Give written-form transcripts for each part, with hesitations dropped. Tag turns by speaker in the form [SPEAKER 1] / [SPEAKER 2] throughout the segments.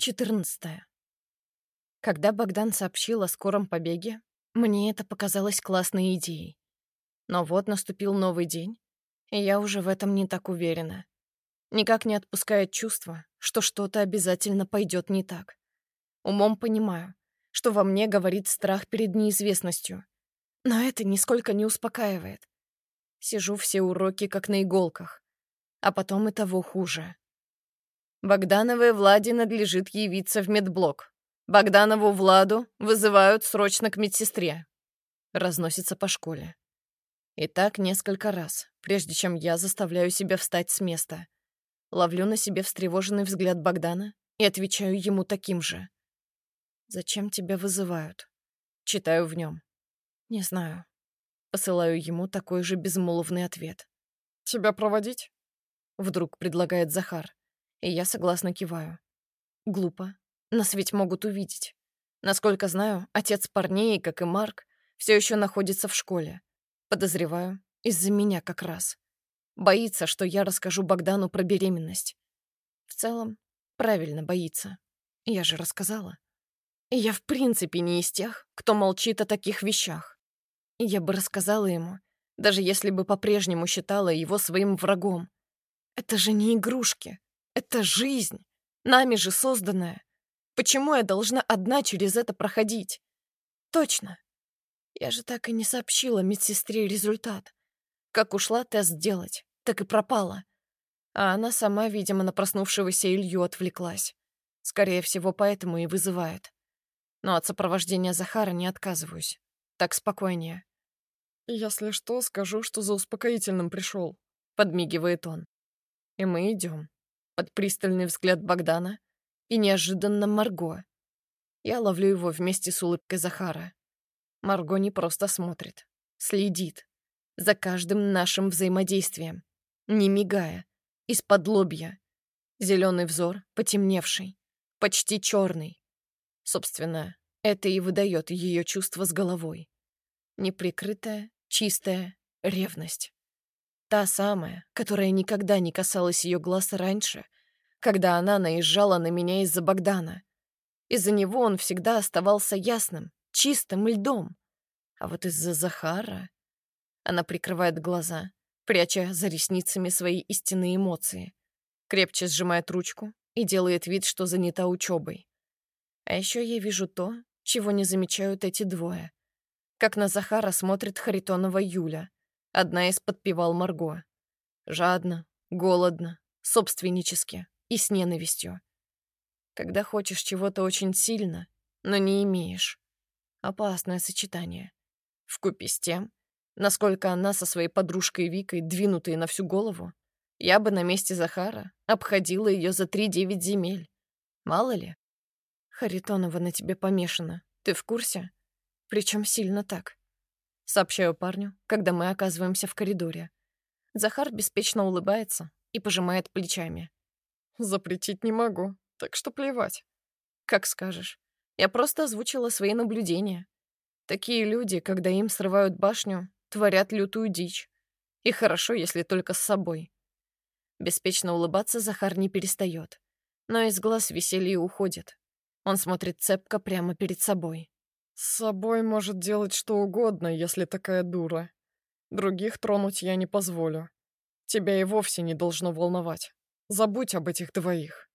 [SPEAKER 1] 14. Когда Богдан сообщил о скором побеге, мне это показалось классной идеей. Но вот наступил новый день, и я уже в этом не так уверена. Никак не отпускает чувство, что что-то обязательно пойдет не так. Умом понимаю, что во мне говорит страх перед неизвестностью, но это нисколько не успокаивает. Сижу все уроки как на иголках, а потом и того хуже. Богдановой Владе надлежит явиться в медблок. Богданову Владу вызывают срочно к медсестре. Разносится по школе. И так несколько раз, прежде чем я заставляю себя встать с места. Ловлю на себе встревоженный взгляд Богдана и отвечаю ему таким же. «Зачем тебя вызывают?» Читаю в нем. «Не знаю». Посылаю ему такой же безмолвный ответ.
[SPEAKER 2] «Тебя проводить?»
[SPEAKER 1] Вдруг предлагает Захар, и я согласно киваю. Глупо. Нас ведь могут увидеть. Насколько знаю, отец парней, как и Марк, все еще находится в школе. Подозреваю, из-за меня как раз. Боится, что я расскажу Богдану про беременность. В целом, правильно боится. Я же рассказала. И я в принципе не из тех, кто молчит о таких вещах. Я бы рассказала ему, даже если бы по-прежнему считала его своим врагом. Это же не игрушки. Это жизнь, нами же созданная. Почему я должна одна через это проходить? Точно. Я же так и не сообщила медсестре результат. Как ушла тест делать, так и пропала. А она сама, видимо, на проснувшегося Илью отвлеклась. Скорее всего, поэтому и вызывает. Но от сопровождения Захара не отказываюсь. Так спокойнее.
[SPEAKER 2] «Если что, скажу, что за успокоительным пришел»,
[SPEAKER 1] — подмигивает он. И мы идем. Под пристальный взгляд Богдана и неожиданно Марго. Я ловлю его вместе с улыбкой Захара. Марго не просто смотрит, следит за каждым нашим взаимодействием, не мигая, из-под лобья. Зеленый взор, потемневший, почти черный. Собственно, это и выдает ее чувство с головой. Неприкрытая, чистая ревность. Та самая, которая никогда не касалась ее глаз раньше, когда она наезжала на меня из-за Богдана. Из-за него он всегда оставался ясным, чистым льдом. А вот из-за Захара... Она прикрывает глаза, пряча за ресницами свои истинные эмоции. Крепче сжимает ручку и делает вид, что занята учебой. А еще я вижу то, чего не замечают эти двое. Как на Захара смотрит Харитонова Юля, одна из подпевал Марго. Жадно, голодно, собственнически и с ненавистью. Когда хочешь чего-то очень сильно, но не имеешь. Опасное сочетание. Вкупе с тем, насколько она со своей подружкой Викой, двинутые на всю голову, я бы на месте Захара обходила ее за 3-9 земель. Мало ли. Харитонова на тебе помешана. Ты в курсе? Причем сильно так. Сообщаю парню, когда мы оказываемся в коридоре. Захар беспечно улыбается и пожимает плечами.
[SPEAKER 2] «Запретить не могу, так что плевать».
[SPEAKER 1] Как скажешь. Я просто озвучила свои наблюдения. Такие люди, когда им срывают башню, творят лютую дичь. И хорошо, если только с собой. Беспечно улыбаться Захар не перестает. Но из глаз веселье уходит. Он смотрит цепко прямо перед собой.
[SPEAKER 2] «С собой может делать что угодно, если такая дура. Других тронуть я не позволю. Тебя и вовсе не должно волновать. Забудь об этих двоих».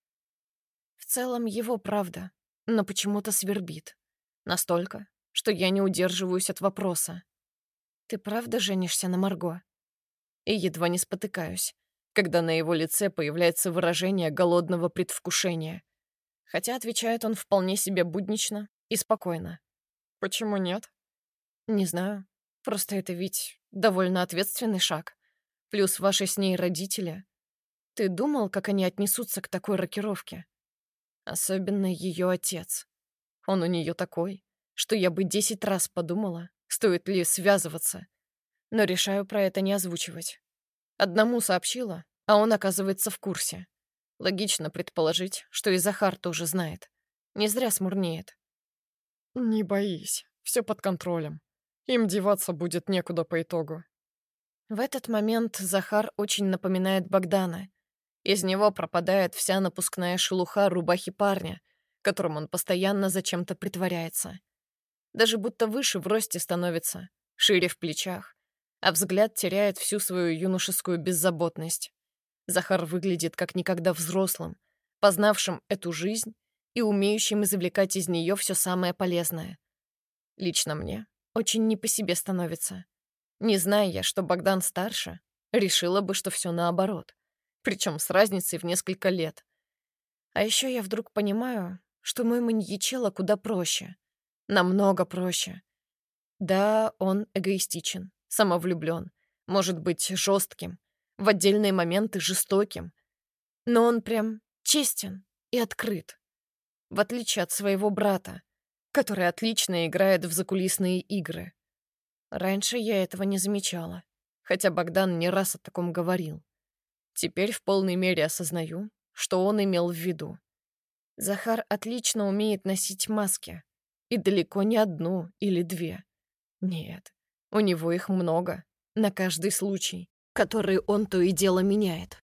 [SPEAKER 1] В целом его правда, но почему-то свербит. Настолько, что я не удерживаюсь от вопроса. «Ты правда женишься на Марго?» И едва не спотыкаюсь, когда на его лице появляется выражение голодного предвкушения. Хотя отвечает он вполне себе буднично и спокойно.
[SPEAKER 2] «Почему нет?»
[SPEAKER 1] «Не знаю. Просто это ведь довольно ответственный шаг. Плюс ваши с ней родители. Ты думал, как они отнесутся к такой рокировке? Особенно ее отец. Он у нее такой, что я бы 10 раз подумала, стоит ли связываться. Но решаю про это не озвучивать. Одному сообщила, а он оказывается в курсе. Логично предположить, что и Захар тоже знает. Не зря смурнеет.
[SPEAKER 2] «Не боись, все под контролем. Им деваться будет некуда по итогу».
[SPEAKER 1] В этот момент Захар очень напоминает Богдана. Из него пропадает вся напускная шелуха рубахи парня, которым он постоянно зачем-то притворяется. Даже будто выше в росте становится, шире в плечах, а взгляд теряет всю свою юношескую беззаботность. Захар выглядит как никогда взрослым, познавшим эту жизнь и умеющим извлекать из нее все самое полезное. Лично мне очень не по себе становится. Не зная я, что Богдан старше, решила бы, что все наоборот, причем с разницей в несколько лет. А еще я вдруг понимаю, что мой маньячелло куда проще. Намного проще. Да, он эгоистичен, самовлюблен, может быть жестким, в отдельные моменты жестоким. Но он прям честен и открыт. В отличие от своего брата, который отлично играет в закулисные игры. Раньше я этого не замечала, хотя Богдан не раз о таком говорил. Теперь в полной мере осознаю, что он имел в виду. Захар отлично умеет носить маски. И далеко не одну или две. Нет, у него их много, на каждый случай, который он то и дело меняет.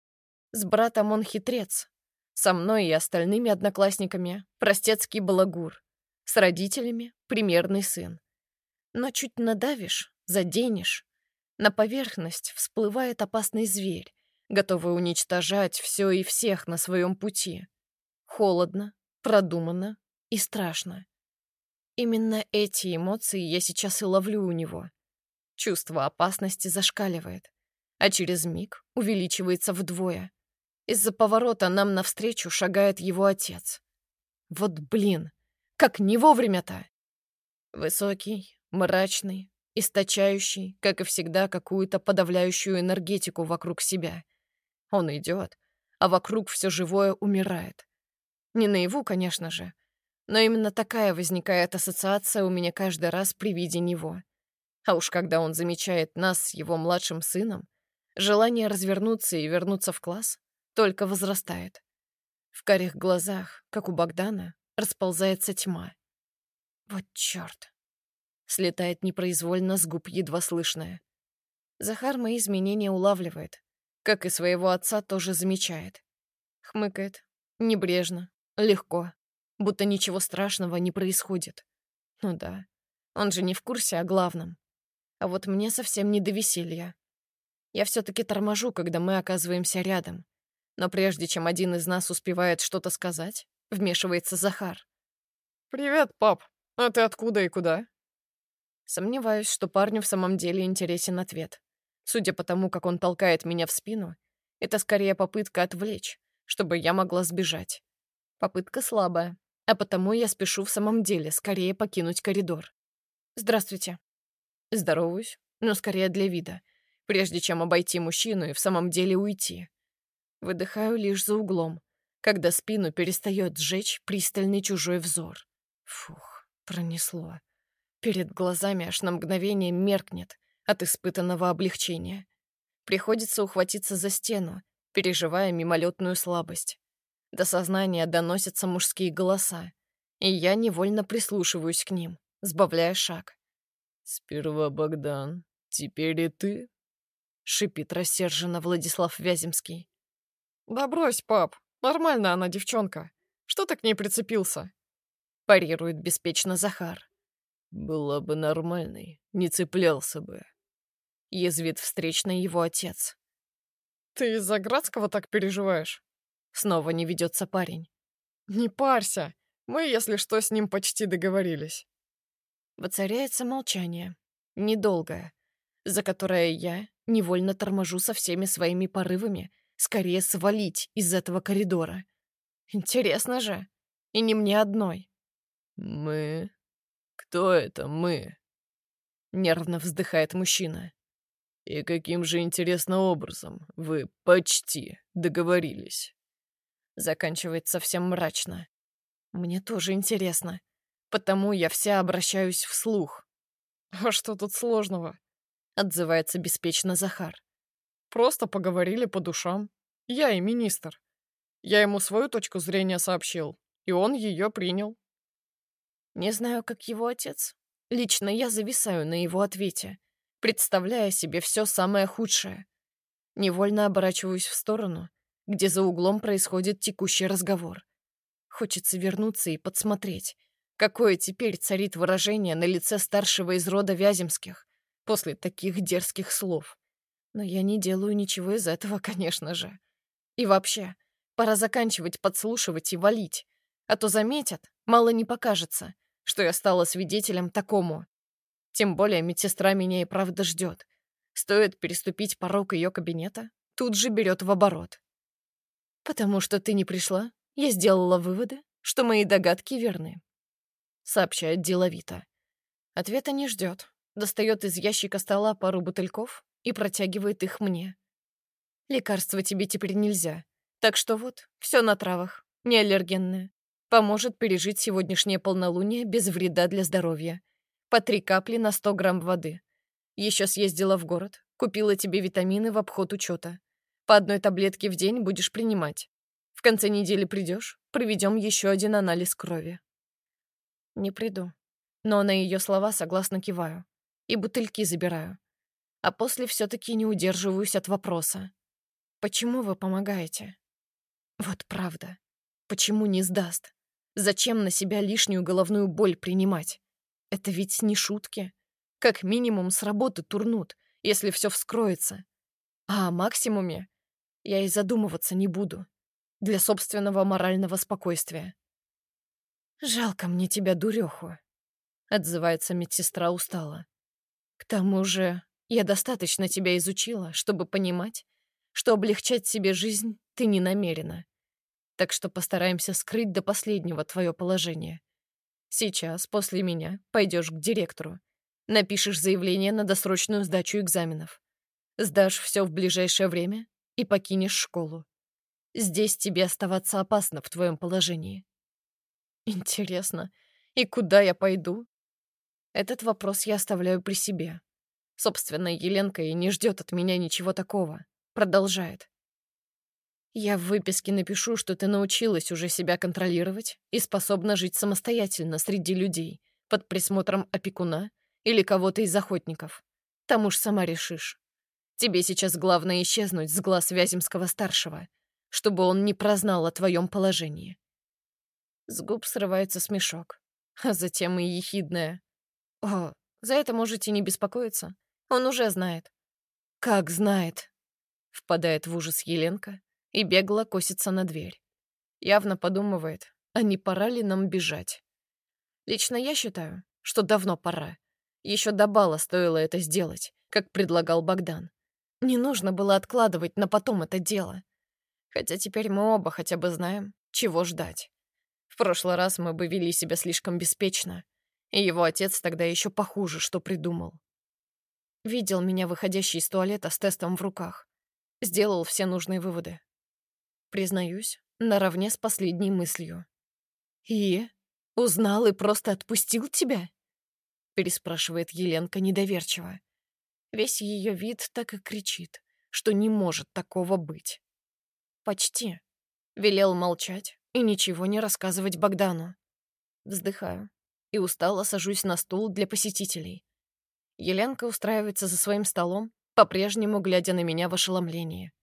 [SPEAKER 1] С братом он хитрец. Со мной и остальными одноклассниками простецкий балагур. С родителями примерный сын. Но чуть надавишь, заденешь. На поверхность всплывает опасный зверь, готовый уничтожать все и всех на своем пути. Холодно, продуманно и страшно. Именно эти эмоции я сейчас и ловлю у него. Чувство опасности зашкаливает, а через миг увеличивается вдвое. Из-за поворота нам навстречу шагает его отец. Вот блин, как не вовремя-то! Высокий, мрачный, источающий, как и всегда, какую-то подавляющую энергетику вокруг себя. Он идет, а вокруг все живое умирает. Не наяву, конечно же, но именно такая возникает ассоциация у меня каждый раз при виде него. А уж когда он замечает нас с его младшим сыном, желание развернуться и вернуться в класс только возрастает. В карих глазах, как у Богдана, расползается тьма. Вот чёрт. Слетает непроизвольно с губ едва слышное. Захар мои изменения улавливает, как и своего отца тоже замечает. Хмыкает, небрежно, легко, будто ничего страшного не происходит. Ну да, он же не в курсе о главном. А вот мне совсем не до веселья. Я все-таки торможу, когда мы оказываемся рядом. Но прежде чем один из нас успевает что-то сказать, вмешивается Захар.
[SPEAKER 2] «Привет, пап. А ты откуда и куда?»
[SPEAKER 1] Сомневаюсь, что парню в самом деле интересен ответ. Судя по тому, как он толкает меня в спину, это скорее попытка отвлечь, чтобы я могла сбежать. Попытка слабая, а потому я спешу в самом деле скорее покинуть коридор. «Здравствуйте». Здороваюсь, но скорее для вида, прежде чем обойти мужчину и в самом деле уйти. Выдыхаю лишь за углом, когда спину перестает сжечь пристальный чужой взор. Фух, пронесло. Перед глазами аж на мгновение меркнет от испытанного облегчения. Приходится ухватиться за стену, переживая мимолетную слабость. До сознания доносятся мужские голоса, и я невольно прислушиваюсь к ним, сбавляя шаг.
[SPEAKER 2] «Сперва Богдан, теперь и ты?»
[SPEAKER 1] — шипит рассерженно Владислав Вяземский.
[SPEAKER 2] «Да брось, пап, нормально она девчонка. Что ты к ней прицепился?»
[SPEAKER 1] — парирует беспечно Захар.
[SPEAKER 2] «Была бы нормальной, не цеплялся бы»,
[SPEAKER 1] — язвит встречный его отец.
[SPEAKER 2] «Ты из-за Градского так переживаешь?»
[SPEAKER 1] Снова не ведется парень.
[SPEAKER 2] «Не парься, мы, если что, с ним почти договорились».
[SPEAKER 1] Воцаряется молчание, недолгое, за которое я невольно торможу со всеми своими порывами скорее свалить из этого коридора. Интересно же, и не мне одной.
[SPEAKER 2] «Мы? Кто это мы?»
[SPEAKER 1] Нервно вздыхает мужчина.
[SPEAKER 2] «И каким же интересным образом вы почти договорились?»
[SPEAKER 1] Заканчивает совсем мрачно. Мне тоже интересно, потому я вся обращаюсь вслух.
[SPEAKER 2] «А что тут сложного?»
[SPEAKER 1] Отзывается беспечно Захар.
[SPEAKER 2] «Просто поговорили по душам. Я и министр. Я ему свою точку зрения сообщил, и он ее принял».
[SPEAKER 1] Не знаю, как его отец. Лично я зависаю на его ответе, представляя себе все самое худшее. Невольно оборачиваюсь в сторону, где за углом происходит текущий разговор. Хочется вернуться и подсмотреть, какое теперь царит выражение на лице старшего из рода Вяземских после таких дерзких слов. Но я не делаю ничего из этого, конечно же. И вообще, пора заканчивать подслушивать и валить, а то заметят, мало не покажется, что я стала свидетелем такому. Тем более медсестра меня и правда ждет. Стоит переступить порог ее кабинета, тут же берет в оборот. «Потому что ты не пришла, я сделала выводы, что мои догадки верны», — сообщает деловито. Ответа не ждет, достает из ящика стола пару бутыльков и протягивает их мне. «Лекарства тебе теперь нельзя, так что вот, все на травах, не аллергенное. Поможет пережить сегодняшнее полнолуние без вреда для здоровья. По 3 капли на 100 грамм воды. Еще съездила в город, купила тебе витамины в обход учета. По 1 таблетке в день будешь принимать. В конце недели придешь, проведем еще один анализ крови». Не приду. Но на ее слова согласно киваю. И бутыльки забираю. А после все-таки не удерживаюсь от вопроса. «Почему вы помогаете?» Вот правда. Почему не сдаст? Зачем на себя лишнюю головную боль принимать? Это ведь не шутки. Как минимум с работы турнут, если все вскроется. А о максимуме я и задумываться не буду. Для собственного морального спокойствия. «Жалко мне тебя, дуреху», — отзывается медсестра устало. «К тому же я достаточно тебя изучила, чтобы понимать, что облегчать себе жизнь ты не намерена. Так что постараемся скрыть до последнего твое положение. Сейчас, после меня, пойдешь к директору. Напишешь заявление на досрочную сдачу экзаменов. Сдашь все в ближайшее время и покинешь школу. Здесь тебе оставаться опасно в твоем положении». Интересно, и куда я пойду? Этот вопрос я оставляю при себе. Собственно, Еленка и не ждет от меня ничего такого. Продолжает. «Я в выписке напишу, что ты научилась уже себя контролировать и способна жить самостоятельно среди людей, под присмотром опекуна или кого-то из охотников. Там уж сама решишь. Тебе сейчас главное исчезнуть с глаз Вяземского-старшего, чтобы он не прознал о твоем положении». С губ срывается смешок, а затем и ехидное. «О, за это можете не беспокоиться. Он уже знает». «Как знает?» — впадает в ужас Еленка и бегло косится на дверь. Явно подумывает, а не пора ли нам бежать. Лично я считаю, что давно пора. Еще до бала стоило это сделать, как предлагал Богдан. Не нужно было откладывать на потом это дело. Хотя теперь мы оба хотя бы знаем, чего ждать. В прошлый раз мы бы вели себя слишком беспечно, и его отец тогда еще похуже, что придумал. Видел меня выходящий из туалета с тестом в руках. Сделал все нужные выводы. Признаюсь, наравне с последней мыслью. «И? Узнал и просто отпустил тебя?» Переспрашивает Еленка недоверчиво. Весь ее вид так и кричит, что не может такого быть. «Почти». Велел молчать и ничего не рассказывать Богдану. Вздыхаю и устало сажусь на стул для посетителей. Еленка устраивается за своим столом, по-прежнему глядя на меня в ошеломлении.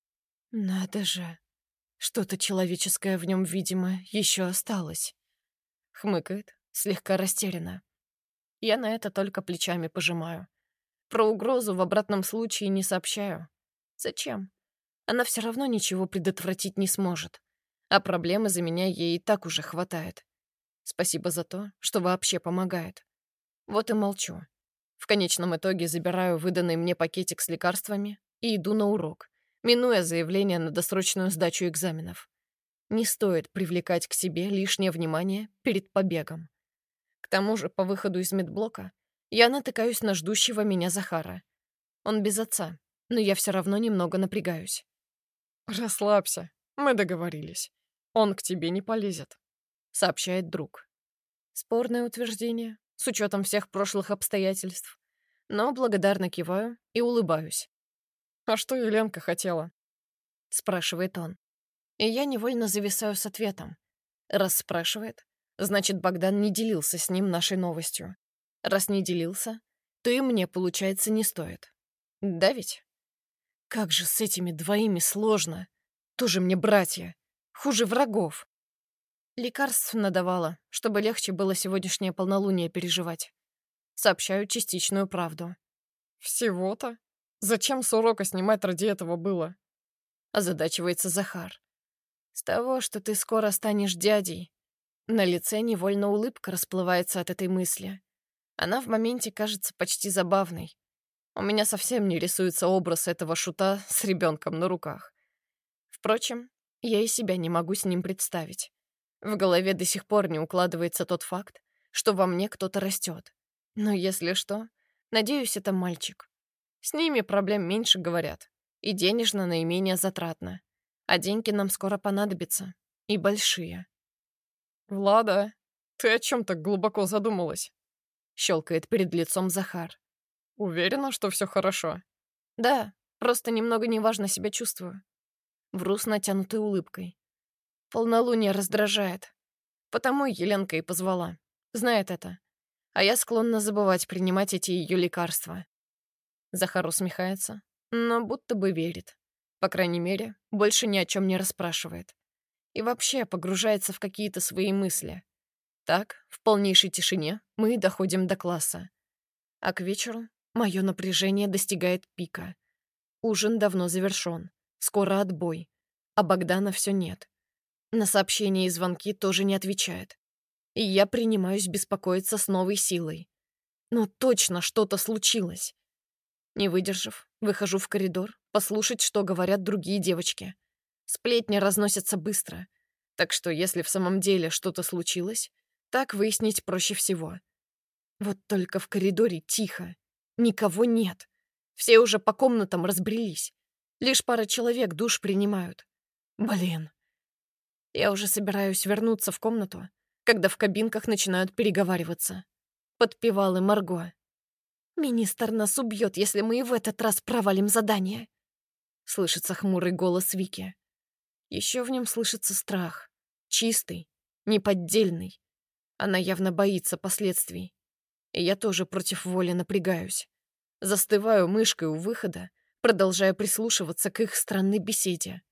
[SPEAKER 1] «Надо же, что-то человеческое в нем, видимо, еще осталось», — хмыкает, слегка растерянно. Я на это только плечами пожимаю. Про угрозу в обратном случае не сообщаю. Зачем? Она все равно ничего предотвратить не сможет. А проблемы за меня ей и так уже хватает. Спасибо за то, что вообще помогает. Вот и молчу. В конечном итоге забираю выданный мне пакетик с лекарствами и иду на урок, минуя заявление на досрочную сдачу экзаменов. Не стоит привлекать к себе лишнее внимание перед побегом. К тому же, по выходу из медблока я натыкаюсь на ждущего меня Захара. Он без отца, но я все равно немного напрягаюсь.
[SPEAKER 2] «Расслабься, мы договорились. Он к тебе не полезет»,
[SPEAKER 1] — сообщает друг. Спорное утверждение, с учетом всех прошлых обстоятельств. Но благодарно киваю и улыбаюсь.
[SPEAKER 2] «А что Еленка хотела?»
[SPEAKER 1] — спрашивает он. И я невольно зависаю с ответом. Раз спрашивает, значит, Богдан не делился с ним нашей новостью. Раз не делился, то и мне, получается, не стоит. Да ведь? Как же с этими двоими сложно. Тоже мне братья. Хуже врагов. Лекарств надавала, чтобы легче было сегодняшнее полнолуние переживать. Сообщаю частичную правду.
[SPEAKER 2] Всего-то? Зачем с урока снимать ради этого было?
[SPEAKER 1] Озадачивается Захар. С того, что ты скоро станешь дядей. На лице невольно улыбка расплывается от этой мысли. Она в моменте кажется почти забавной. У меня совсем не рисуется образ этого шута с ребенком на руках. Впрочем, я и себя не могу с ним представить. В голове до сих пор не укладывается тот факт, что во мне кто-то растет. Но если что, надеюсь, это мальчик. С ними проблем меньше, говорят, и денежно наименее затратно. А деньги нам скоро понадобятся. И большие.
[SPEAKER 2] Влада, ты о чем так глубоко задумалась?
[SPEAKER 1] Щелкает перед лицом Захар.
[SPEAKER 2] Уверена, что все хорошо?
[SPEAKER 1] Да, просто немного неважно себя чувствую. Вру с натянутой улыбкой. Полнолуние раздражает. Потому Еленка и позвала. Знает это. А я склонна забывать принимать эти ее лекарства. Захар усмехается, но будто бы верит. По крайней мере, больше ни о чем не расспрашивает. И вообще погружается в какие-то свои мысли. Так, в полнейшей тишине мы доходим до класса. А к вечеру мое напряжение достигает пика. Ужин давно завершен. Скоро отбой. А Богдана все нет. На сообщения и звонки тоже не отвечает. И я принимаюсь беспокоиться с новой силой. Но точно что-то случилось. Не выдержав, выхожу в коридор, послушать, что говорят другие девочки. Сплетни разносятся быстро, так что если в самом деле что-то случилось, так выяснить проще всего. Вот только в коридоре тихо, никого нет. Все уже по комнатам разбрелись. Лишь пара человек душ принимают. Блин. Я уже собираюсь вернуться в комнату, когда в кабинках начинают переговариваться. Подпевалы Марго. «Министр нас убьет, если мы и в этот раз провалим задание», — слышится хмурый голос Вики. Еще в нем слышится страх. Чистый, неподдельный. Она явно боится последствий. И я тоже против воли напрягаюсь. Застываю мышкой у выхода, продолжая прислушиваться к их странной беседе.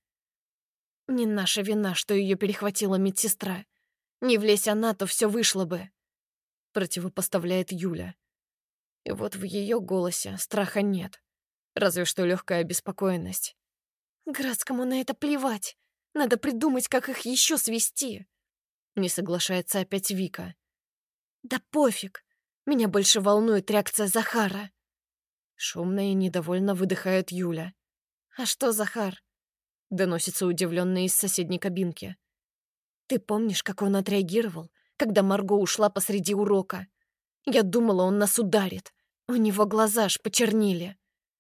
[SPEAKER 1] Не наша вина, что ее перехватила медсестра. Не влезь она, то все вышло бы. Противопоставляет Юля. И вот в ее голосе страха нет. Разве что легкая обеспокоенность. Градскому на это плевать. Надо придумать, как их еще свести. Не соглашается опять Вика. Да пофиг. Меня больше волнует реакция Захара. Шумно и недовольно выдыхает Юля. А что, Захар? Доносится удивленно из соседней кабинки. Ты помнишь, как он отреагировал, когда Марго ушла посреди урока? Я думала, он нас ударит. У него глаза аж почернели.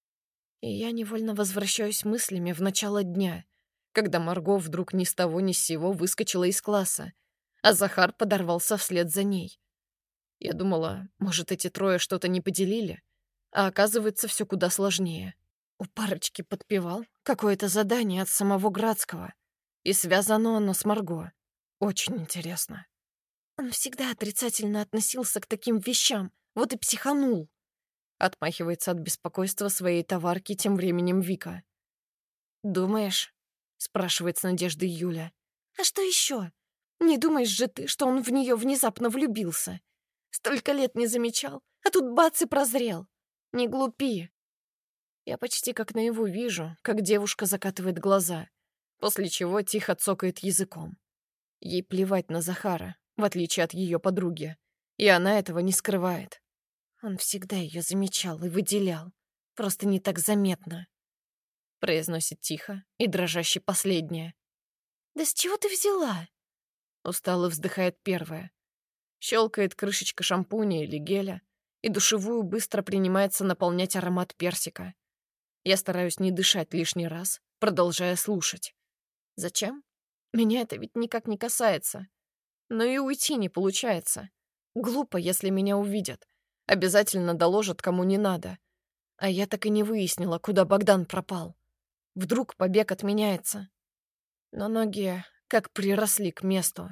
[SPEAKER 1] И я невольно возвращаюсь мыслями в начало дня, когда Марго вдруг ни с того ни с сего выскочила из класса, а Захар подорвался вслед за ней. Я думала, может, эти трое что-то не поделили, а оказывается, все куда сложнее. У парочки подпевал какое-то задание от самого Градского, и связано оно с Марго. Очень интересно. Он всегда отрицательно относился к таким вещам, вот и психанул. Отмахивается от беспокойства своей товарки тем временем Вика. «Думаешь?» — спрашивает с надеждой Юля. «А что еще? Не думаешь же ты, что он в нее внезапно влюбился? Столько лет не замечал, а тут бац и прозрел. Не глупи». Я почти как наяву вижу, как девушка закатывает глаза, после чего тихо цокает языком. Ей плевать на Захара, в отличие от ее подруги, и она этого не скрывает. Он всегда ее замечал и выделял, просто не так заметно. Произносит тихо и дрожаще последнее. «Да с чего ты взяла?» Устало вздыхает первая. Щелкает крышечка шампуня или геля, и душевую быстро принимается наполнять аромат персика. Я стараюсь не дышать лишний раз, продолжая слушать. Зачем? Меня это ведь никак не касается. Но и уйти не получается. Глупо, если меня увидят. Обязательно доложат, кому не надо. А я так и не выяснила, куда Богдан пропал. Вдруг побег отменяется. Но ноги как приросли к месту.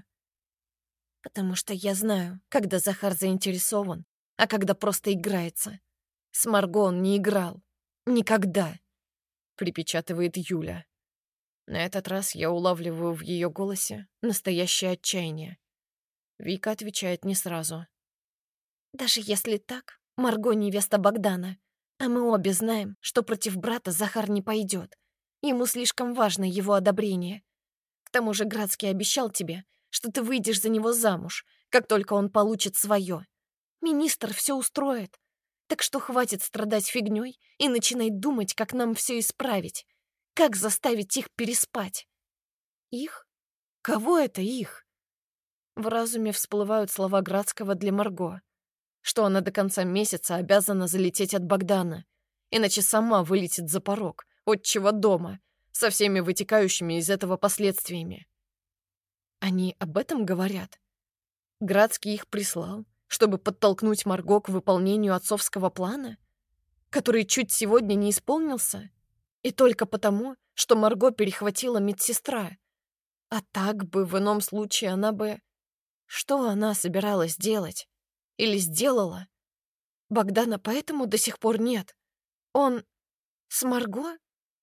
[SPEAKER 1] Потому что я знаю, когда Захар заинтересован, а когда просто играется. С Марго он не играл. Никогда. Припечатывает Юля. На этот раз я улавливаю в ее голосе настоящее отчаяние. Вика отвечает не сразу. «Даже если так, Марго невеста Богдана, а мы обе знаем, что против брата Захар не пойдет. Ему слишком важно его одобрение. К тому же Градский обещал тебе, что ты выйдешь за него замуж, как только он получит свое. Министр все устроит. Так что хватит страдать фигней и начинай думать, как нам все исправить. Как заставить их переспать?» «Их? Кого это их?» В разуме всплывают слова Градского для Марго, что она до конца месяца обязана залететь от Богдана, иначе сама вылетит за порог отчего дома, со всеми вытекающими из этого последствиями. Они об этом говорят? Градский их прислал, чтобы подтолкнуть Марго к выполнению отцовского плана, который чуть сегодня не исполнился, и только потому, что Марго перехватила медсестра. А так бы в ином случае она бы... Что она собиралась делать? Или сделала? Богдана поэтому до сих пор нет. Он... с Марго?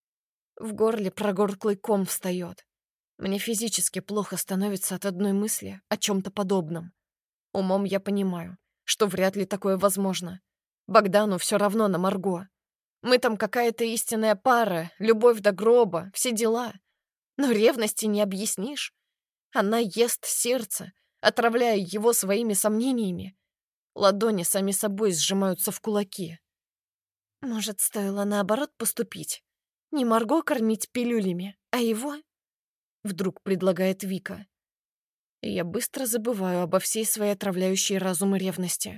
[SPEAKER 1] В горле прогорклый ком встает. Мне физически плохо становится от одной мысли о чем-то подобном. Умом я понимаю, что вряд ли такое возможно. Богдану все равно на Марго. Мы там какая-то истинная пара, любовь до гроба, все дела. Но ревности не объяснишь. Она ест сердце, отравляя его своими сомнениями. Ладони сами собой сжимаются в кулаки. Может, стоило наоборот поступить? Не Марго кормить пилюлями, а его? Вдруг предлагает Вика. И я быстро забываю обо всей своей отравляющей разум ревности.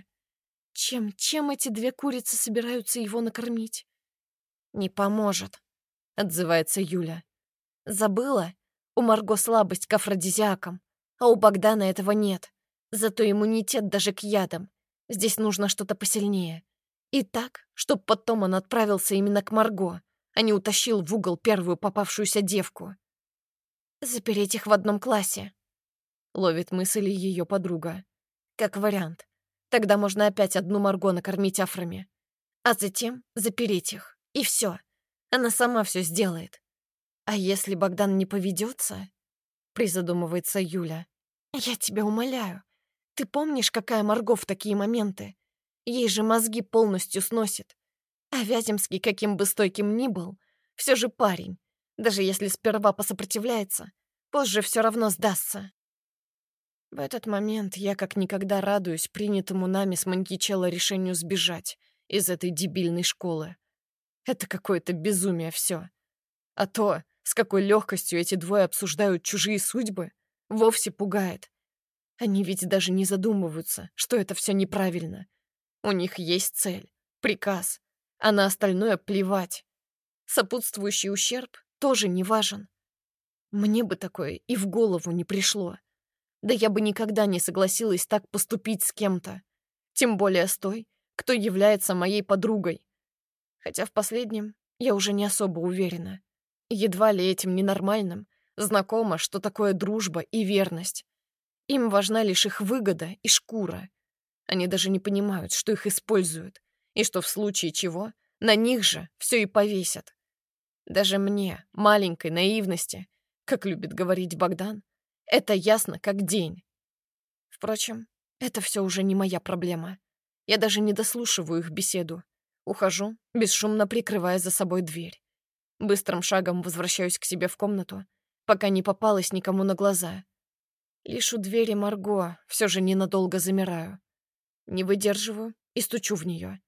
[SPEAKER 1] Чем эти две курицы собираются его накормить? Не поможет, отзывается Юля. Забыла? У Марго слабость к афродизиакам, а у Богдана этого нет. Зато иммунитет даже к ядам. Здесь нужно что-то посильнее. И так, чтоб потом он отправился именно к Марго, а не утащил в угол первую попавшуюся девку. «Запереть их в одном классе», — ловит мысль ее подруга. «Как вариант. Тогда можно опять одну Марго накормить афрами. А затем запереть их. И все. Она сама все сделает. А если Богдан не поведется?» — призадумывается Юля. «Я тебя умоляю. Ты помнишь, какая Марго в такие моменты? Ей же мозги полностью сносит. А Вяземский, каким бы стойким ни был, все же парень. Даже если сперва посопротивляется, позже все равно сдастся». В этот момент я как никогда радуюсь принятому нами с Маньячелло решению сбежать из этой дебильной школы. Это какое-то безумие все. А то, с какой легкостью эти двое обсуждают чужие судьбы, вовсе пугает. Они ведь даже не задумываются, что это все неправильно. У них есть цель, приказ, а на остальное плевать. Сопутствующий ущерб тоже не важен. Мне бы такое и в голову не пришло. Да я бы никогда не согласилась так поступить с кем-то. Тем более с той, кто является моей подругой. Хотя в последнем я уже не особо уверена. Едва ли этим ненормальным знакомо, что такое дружба и верность. Им важна лишь их выгода и шкура. Они даже не понимают, что их используют, и что в случае чего на них же все и повесят. Даже мне, маленькой наивности, как любит говорить Богдан, это ясно как день. Впрочем, это все уже не моя проблема. Я даже не дослушиваю их беседу. Ухожу, бесшумно прикрывая за собой дверь. Быстрым шагом возвращаюсь к себе в комнату, пока не попалась никому на глаза. Лишь у двери Марго все же ненадолго замираю. Не выдерживаю и стучу в нее.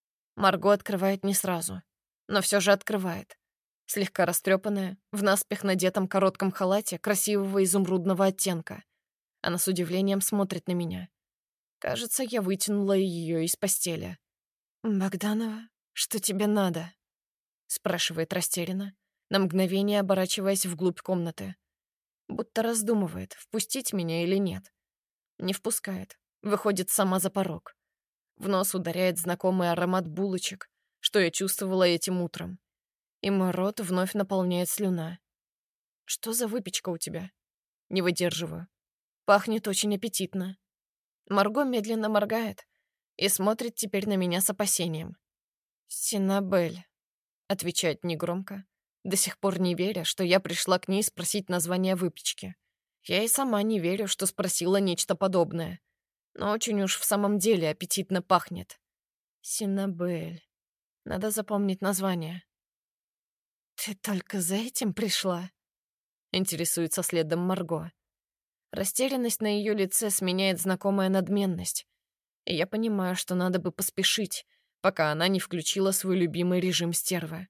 [SPEAKER 1] Марго открывает не сразу, но все же открывает. Слегка растрепанная, в наспех надетом коротком халате красивого изумрудного оттенка. Она с удивлением смотрит на меня. Кажется, я вытянула ее из постели. «Богданова, что тебе надо?» — спрашивает растерянно, на мгновение оборачиваясь вглубь комнаты. Будто раздумывает, впустить меня или нет. Не впускает, выходит сама за порог. В нос ударяет знакомый аромат булочек, что я чувствовала этим утром. И мой рот вновь наполняет слюна. «Что за выпечка у тебя?» Не выдерживаю. Пахнет очень аппетитно. Марго медленно моргает и смотрит теперь на меня с опасением. «Синабель», — отвечает негромко, до сих пор не веря, что я пришла к ней спросить название выпечки. Я и сама не верю, что спросила нечто подобное. Но очень уж в самом деле аппетитно пахнет. Синабель. Надо запомнить название. «Ты только за этим пришла?» — интересуется следом Марго. Растерянность на ее лице сменяет знакомая надменность. И я понимаю, что надо бы поспешить, пока она не включила свой любимый режим стервы.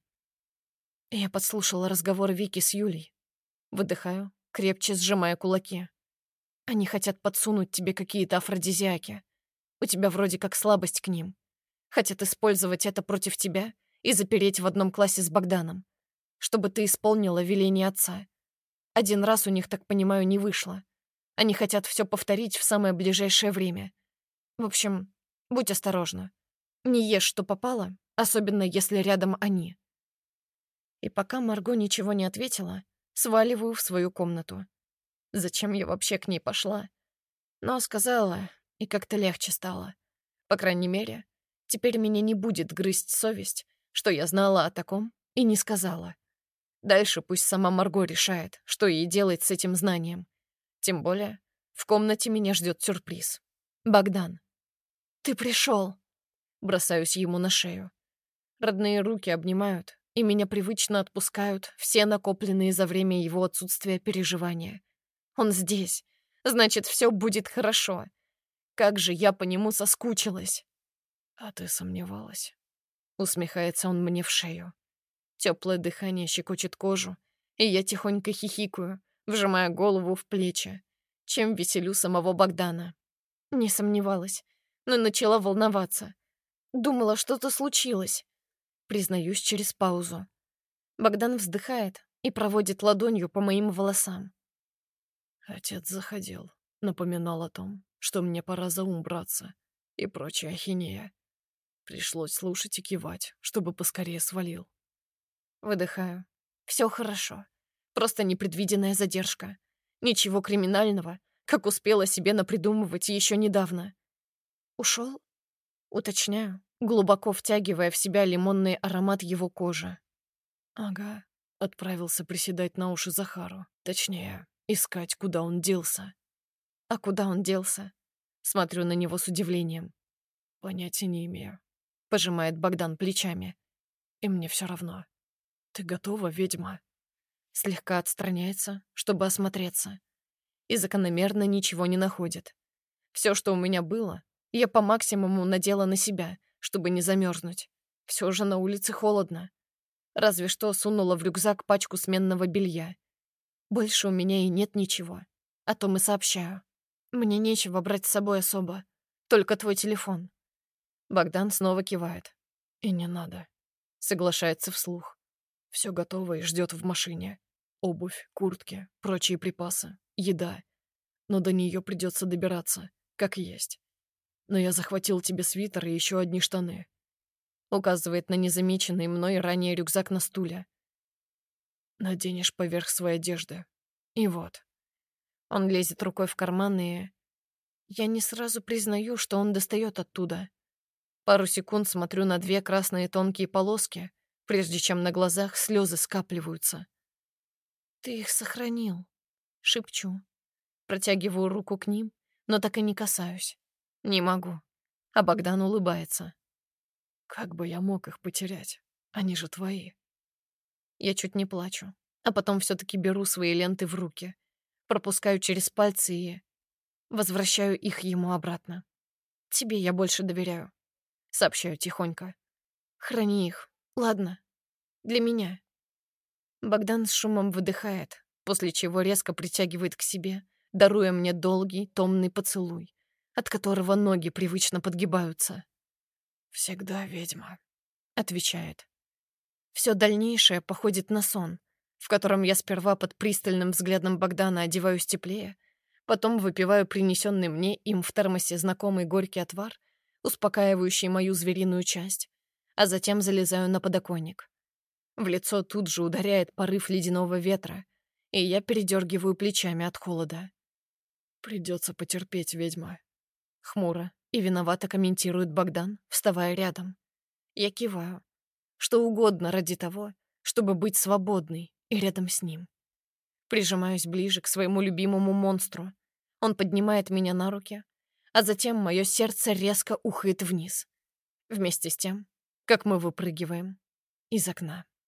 [SPEAKER 1] Я подслушала разговор Вики с Юлей. Выдыхаю, крепче сжимая кулаки. Они хотят подсунуть тебе какие-то афродизиаки. У тебя вроде как слабость к ним. Хотят использовать это против тебя и запереть в одном классе с Богданом, чтобы ты исполнила веление отца. Один раз у них, так понимаю, не вышло. Они хотят все повторить в самое ближайшее время. В общем, будь осторожна. Не ешь, что попало, особенно если рядом они. И пока Марго ничего не ответила, сваливаю в свою комнату. Зачем я вообще к ней пошла? Но сказала, и как-то легче стало. По крайней мере, теперь меня не будет грызть совесть, что я знала о таком и не сказала. Дальше пусть сама Марго решает, что ей делать с этим знанием. Тем более, в комнате меня ждет сюрприз. Богдан. «Ты пришел!» Бросаюсь ему на шею. Родные руки обнимают, и меня привычно отпускают все накопленные за время его отсутствия переживания. Он здесь. Значит, все будет хорошо. Как же я по нему соскучилась. «А ты сомневалась?» Усмехается он мне в шею. Теплое дыхание щекочет кожу, и я тихонько хихикаю, вжимая голову в плечи, чем веселю самого Богдана. Не сомневалась, но начала волноваться. Думала, что-то случилось. Признаюсь через паузу. Богдан вздыхает и проводит ладонью по моим волосам.
[SPEAKER 2] Отец заходил, напоминал о том, что мне пора за ум браться и прочая ахинея. Пришлось слушать и кивать, чтобы поскорее свалил.
[SPEAKER 1] Выдыхаю. Все хорошо. Просто непредвиденная задержка. Ничего криминального, как успела себе напридумывать еще недавно. Ушел? Уточняю, глубоко втягивая в себя лимонный аромат его кожи.
[SPEAKER 2] Ага, отправился приседать на уши Захару. Точнее, искать, куда он делся.
[SPEAKER 1] А куда он делся? Смотрю на него с удивлением.
[SPEAKER 2] Понятия не имею.
[SPEAKER 1] Пожимает Богдан плечами.
[SPEAKER 2] И мне все равно. Ты готова, ведьма?
[SPEAKER 1] Слегка отстраняется, чтобы осмотреться. И закономерно ничего не находит. Все, что у меня было, я по максимуму надела на себя, чтобы не замерзнуть. Все же на улице холодно. Разве что сунула в рюкзак пачку сменного белья. Больше у меня и нет ничего. О том и сообщаю. Мне нечего брать с собой особо. Только твой телефон. Богдан снова кивает.
[SPEAKER 2] И не надо.
[SPEAKER 1] Соглашается вслух.
[SPEAKER 2] Все готово и ждет в машине. Обувь, куртки, прочие припасы, еда. Но до нее придется добираться, как есть. Но я захватил тебе свитер и еще одни штаны.
[SPEAKER 1] Указывает на незамеченный мной ранее рюкзак на стуле.
[SPEAKER 2] Наденешь поверх своей одежды. И вот.
[SPEAKER 1] Он лезет рукой в карман, и... Я не сразу признаю, что он достает оттуда. Пару секунд смотрю на две красные тонкие полоски, прежде чем на глазах слезы скапливаются. «Ты их сохранил», — шепчу. Протягиваю руку к ним, но так и не касаюсь. Не могу. А Богдан улыбается.
[SPEAKER 2] Как бы я мог их потерять? Они же твои.
[SPEAKER 1] Я чуть не плачу, а потом все-таки беру свои ленты в руки, пропускаю через пальцы и возвращаю их ему обратно. Тебе я больше доверяю. Сообщаю тихонько. Храни их, ладно? Для меня. Богдан с шумом выдыхает, после чего резко притягивает к себе, даруя мне долгий, томный поцелуй, от которого ноги привычно подгибаются.
[SPEAKER 2] «Всегда ведьма»,
[SPEAKER 1] — отвечает. Все дальнейшее походит на сон, в котором я сперва под пристальным взглядом Богдана одеваюсь теплее, потом выпиваю принесенный мне им в термосе знакомый горький отвар, успокаивающий мою звериную часть, а затем залезаю на подоконник. В лицо тут же ударяет порыв ледяного ветра, и я передергиваю плечами от холода.
[SPEAKER 2] «Придется потерпеть, ведьма».
[SPEAKER 1] Хмуро и виновато комментирует Богдан, вставая рядом. Я киваю. Что угодно ради того, чтобы быть свободной и рядом с ним. Прижимаюсь ближе к своему любимому монстру. Он поднимает меня на руки, а затем мое сердце резко ухает вниз. Вместе с тем, как мы выпрыгиваем из окна.